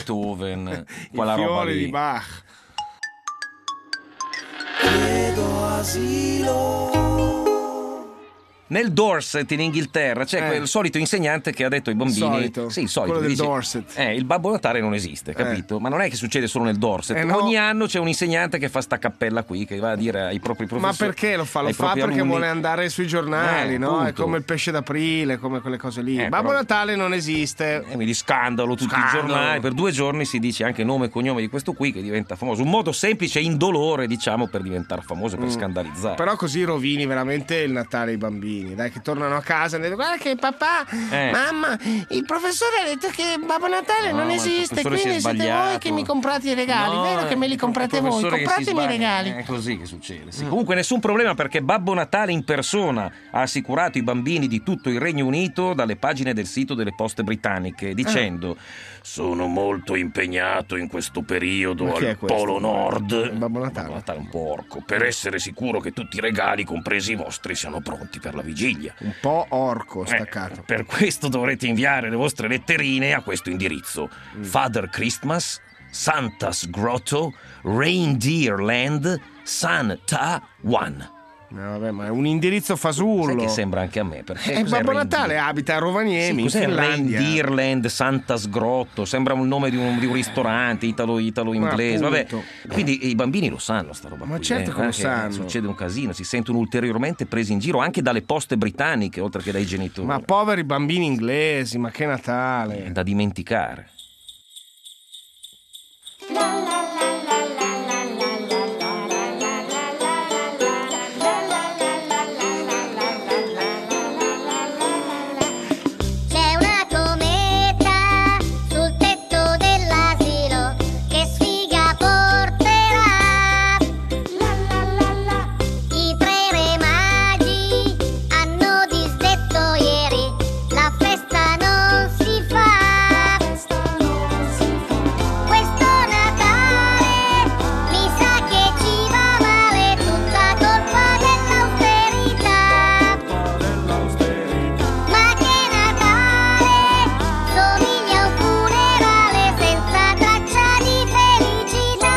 Beethoven, quella roba fiori lì. di Bach. Chiedo asilo. Nel Dorset in Inghilterra c'è quel solito insegnante che ha detto ai bambini Solito. Sì, il solito, Quello del dice, Dorset. il Babbo Natale non esiste, capito? Ma non è che succede solo nel Dorset, no. ogni anno c'è un insegnante che fa sta cappella qui, che va a dire ai propri professori. Ma perché lo fa? Lo ai fa propri perché alunni. vuole andare sui giornali, no? È appunto. come il pesce d'aprile, come quelle cose lì. Babbo però- Natale non esiste. Quindi scandalo tutti i giornali, per 2 giorni si dice anche nome e cognome di questo qui che diventa famoso, un modo semplice e indolore, diciamo, per diventare famoso, per scandalizzare. Però così rovini veramente il Natale ai bambini, dai, che tornano a casa e dicono: guarda che papà, mamma, il professore ha detto che Babbo Natale non ma il esiste, professore si è quindi siete voi sbagliato. che mi comprate i regali, No, vero che me li comprate il voi? professore che si Compratemi i sbaglia. regali. È così che succede. Sì. Comunque nessun problema, perché Babbo Natale in persona ha assicurato i bambini di tutto il Regno Unito dalle pagine del sito delle poste britanniche, dicendo: sono molto impegnato in questo periodo Ma chi è al questo? Polo Nord. Babbo Natale. Babbo Natale è un porco, per essere sicuro che tutti i regali, compresi i vostri, siano pronti per la vigilia. Un po' orco staccato. Per questo dovrete inviare le vostre letterine a questo indirizzo: Father Christmas, Santa's Grotto, Reindeer Land, Santa One. No, vabbè, ma è un indirizzo fasullo. Sai che sembra anche a me, perché cos'è Babbo Reindeer? Natale abita a Rovaniemi, in Cos'è Finlandia. Reindeerland, Santa's Grotto? Sembra un nome di un ristorante italo-inglese. Ma Vabbè, appunto. quindi i bambini lo sanno sta roba Ma qui, certo che lo che sanno. Succede un casino, si sentono ulteriormente presi in giro anche dalle poste britanniche, oltre che dai genitori. Ma poveri bambini inglesi, ma che È Natale. da dimenticare. C'è una cometa sul tetto dell'asilo che sfiga porterà. I 3 re magi hanno disdetto ieri, la festa non si fa. Questo Natale mi sa che ci va male, tutta colpa dell'austerità. Ma che Natale somiglia a un funerale senza traccia di felicità.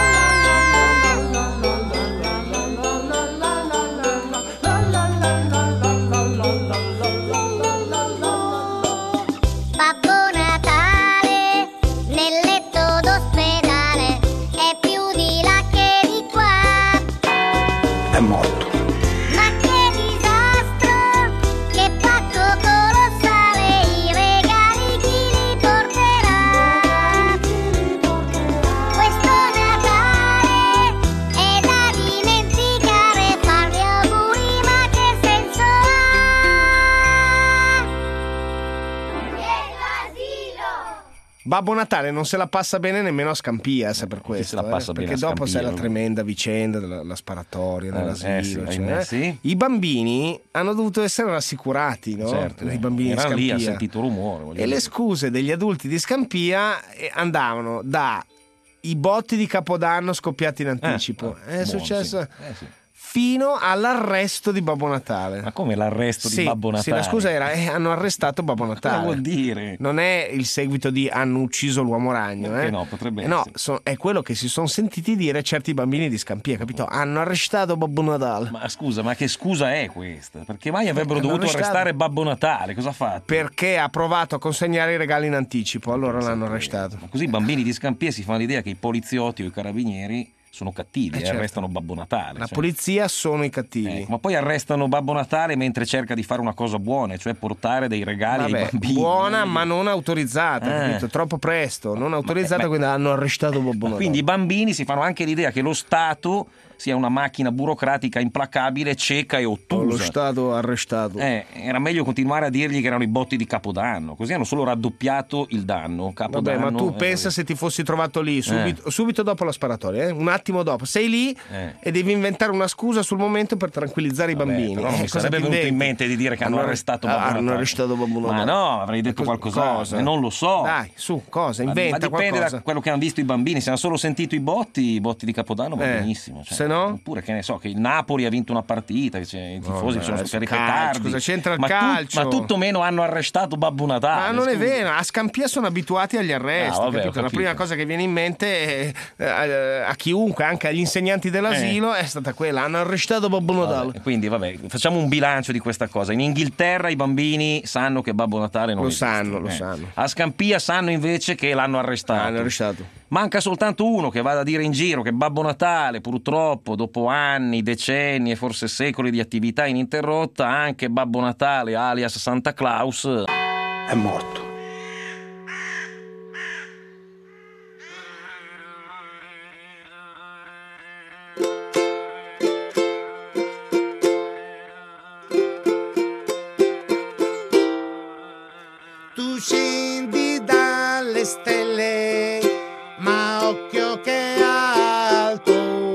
Babbo Natale nel letto d'ospedale è più di là che di qua. È morto. Ma che disastro, che pacco colossale, i regali chi li porterà? Questo Natale è da dimenticare, fargli auguri ma che senso ha? L'asilo! Babbo Natale non se la passa bene nemmeno a Scampia, se per questo. se la passa bene perché a dopo Scampia, c'è la no? tremenda vicenda della sparatoria dell'asilo. sì, cioè, ahimè, sì. I bambini hanno dovuto essere rassicurati, no? Certo, I bambini di erano lì, Scampia. ha sentito rumore. voglio E le dire. scuse degli adulti di Scampia andavano da i botti di Capodanno scoppiati in anticipo. È buono, successo sì. Sì. fino all'arresto di Babbo Natale. Ma come l'arresto Sì, di Babbo Natale? Sì, la scusa era hanno arrestato Babbo Natale. Cosa vuol dire? Non è il seguito di hanno ucciso l'uomo ragno, Perché no, potrebbe no, essere. è quello che si sono sentiti dire certi bambini di Scampia, capito? Hanno arrestato Babbo Natale. Ma scusa, ma che scusa è questa? Perché mai avrebbero Hanno dovuto arrestato- arrestare Babbo Natale? Cosa ha fatto? Perché ha provato a consegnare i regali in anticipo, allora l'hanno arrestato. Ma così i bambini di Scampia si fanno l'idea che i poliziotti o i carabinieri sono cattivi e certo. arrestano Babbo Natale. La cioè. polizia sono i cattivi. Ma poi arrestano Babbo Natale mentre cerca di fare una cosa buona, cioè portare dei regali ai Vabbè, bambini. buona ma non autorizzata, capito? Troppo presto, non autorizzata, quindi hanno arrestato Babbo Natale. Quindi i bambini si fanno anche l'idea che lo Stato sia una macchina burocratica implacabile, cieca e Lo ottusa. Stato arrestato. Era meglio continuare a dirgli che erano i botti di Capodanno, così hanno solo raddoppiato il danno. Vabbè, Capodanno, ma tu pensa se ti fossi trovato lì subito dopo la sparatoria, un attimo dopo, sei lì e devi inventare una scusa sul momento per tranquillizzare i bambini. Però non mi Cosa sarebbe ti venuto in inventi? mente di dire che hanno arrestato Babbo Natale. Hanno arrestato Babbo Ma Natale. no, avrei detto qualcos'altro. Non lo so. Dai, su, cosa? Ma Inventa dipende qualcosa. da quello che hanno visto i bambini. Se hanno solo sentito i botti di Capodanno va benissimo. Cioè. Se no? Oppure che ne so, che il Napoli ha vinto una partita, che i tifosi sono stati ritardi. Cosa c'entra il ma calcio? Ma tutto meno hanno arrestato Babbo Natale. Ma non è vero, a Scampia sono abituati agli arresti, vabbè, capito? La prima cosa che viene in mente a chiunque, anche agli insegnanti dell'asilo, è stata quella: hanno arrestato Babbo Natale. Quindi vabbè, facciamo un bilancio di questa cosa. In Inghilterra i bambini sanno che Babbo Natale non esiste. Lo sanno. A Scampia sanno invece che l'hanno arrestato. Manca soltanto uno che vada a dire in giro che Babbo Natale, purtroppo, dopo anni, decenni e forse secoli di attività ininterrotta, anche Babbo Natale, alias Santa Claus, è morto. Tu scendi dalle stelle, ma occhio che alto.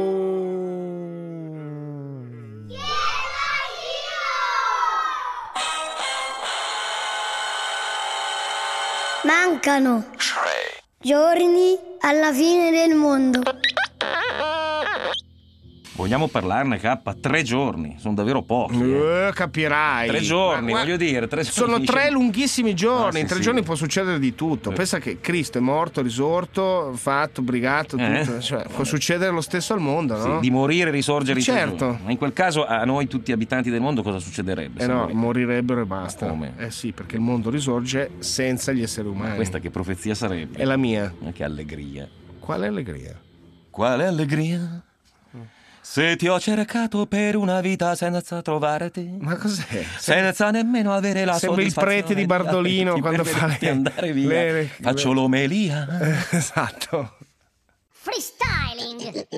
Mancano 3 giorni alla fine del mondo. vogliamo parlarne, K? 3 giorni, sono davvero pochi. Capirai. 3 giorni, voglio dire. 3 sono 3 lunghissimi giorni. In 3 giorni può succedere di tutto. Sì. Pensa che Cristo è morto, risorto, fatto, brigato, tutto. Cioè, può succedere lo stesso al mondo, no? Sì, di morire e risorgere in 3 certo. giorni. Ma in quel caso a noi tutti abitanti del mondo cosa succederebbe? No, morirebbero e basta. Come? Sì, perché il mondo risorge senza gli esseri umani. Ma questa che profezia sarebbe? È la mia. Che allegria. Quale allegria? Quale allegria? Se ti ho cercato per una vita senza trovarti. Ma cos'è? Senza nemmeno avere la sembra il soddisfazione prete di Bardolino quando fa le... andare via. Faccio l'omelia. Esatto. Freestyling.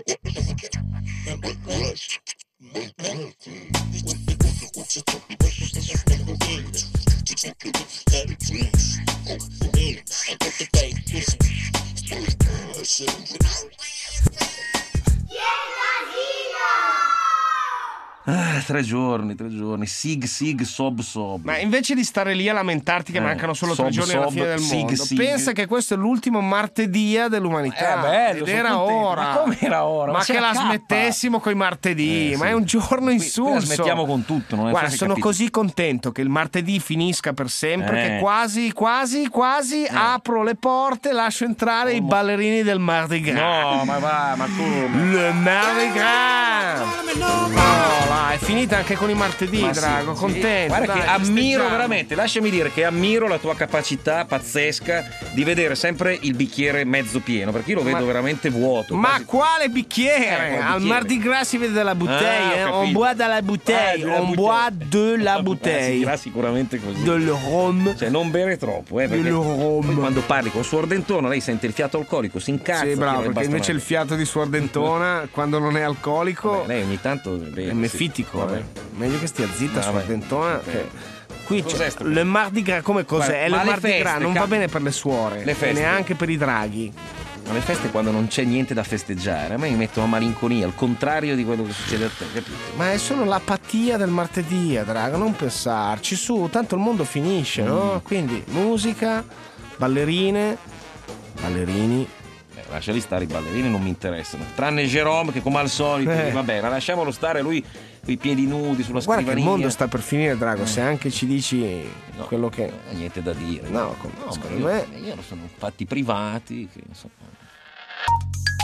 Ah, 3 giorni, sig, sob. Ma invece di stare lì a lamentarti che mancano solo 3 giorni alla fine del mondo, sig. pensa che questo è l'ultimo martedì dell'umanità. Bello, ed era ora. Ma come era ora? Ma che la smettessimo coi martedì, ma è un giorno insulso. La smettiamo con tutto, non è? Guarda, sono così contento che il martedì finisca per sempre che quasi apro le porte e lascio entrare i ballerini del Mardi Gras. No, ma va, ma come? Le Mardi Gras. È finita anche con i martedì, Drago, contento. Guarda dai, che ammiro festeggiamo. veramente, lasciami dire che ammiro la tua capacità pazzesca di vedere sempre il bicchiere mezzo pieno, perché io lo vedo veramente vuoto. Ma quale bicchiere? Al Mardi Gras si vede dalla bouteille, on boit de la bouteille, on boit de la bouteille. Sarà sicuramente così. Del rhum. Cioè non bere troppo, perché Del poi rhum. quando parli con Suordentona lei sente il fiato alcolico, si incazza. Sì, bravo, tira perché il invece il bastonate. fiato di Suordentona quando non è alcolico Vabbè, lei ogni tanto è mefitico, Vabbè. Meglio che stia zitta Suordentona. Che... Qui Cos'è c'è sto- le Mardi Gras, come cos'è? Guarda, È ma le le Mardi feste, Gras, non va bene per le suore Le feste. e neanche per i draghi. Ma le feste quando non c'è niente da festeggiare, a me mi mettono malinconia, al contrario di quello che succede a te, capito? Ma è solo l'apatia del martedì, Drago, non pensarci, su, tanto il mondo finisce, no? Quindi musica, ballerini. Lasciali stare i ballerini, non mi interessano. Tranne Jerome che come al solito, vabbè, ma lasciamolo stare lui con i piedi nudi sulla Guarda che scrivania. il mondo sta per finire, Drago, se anche ci dici quello che... Niente da dire. No, secondo me... Io sono fatti privati che, insomma.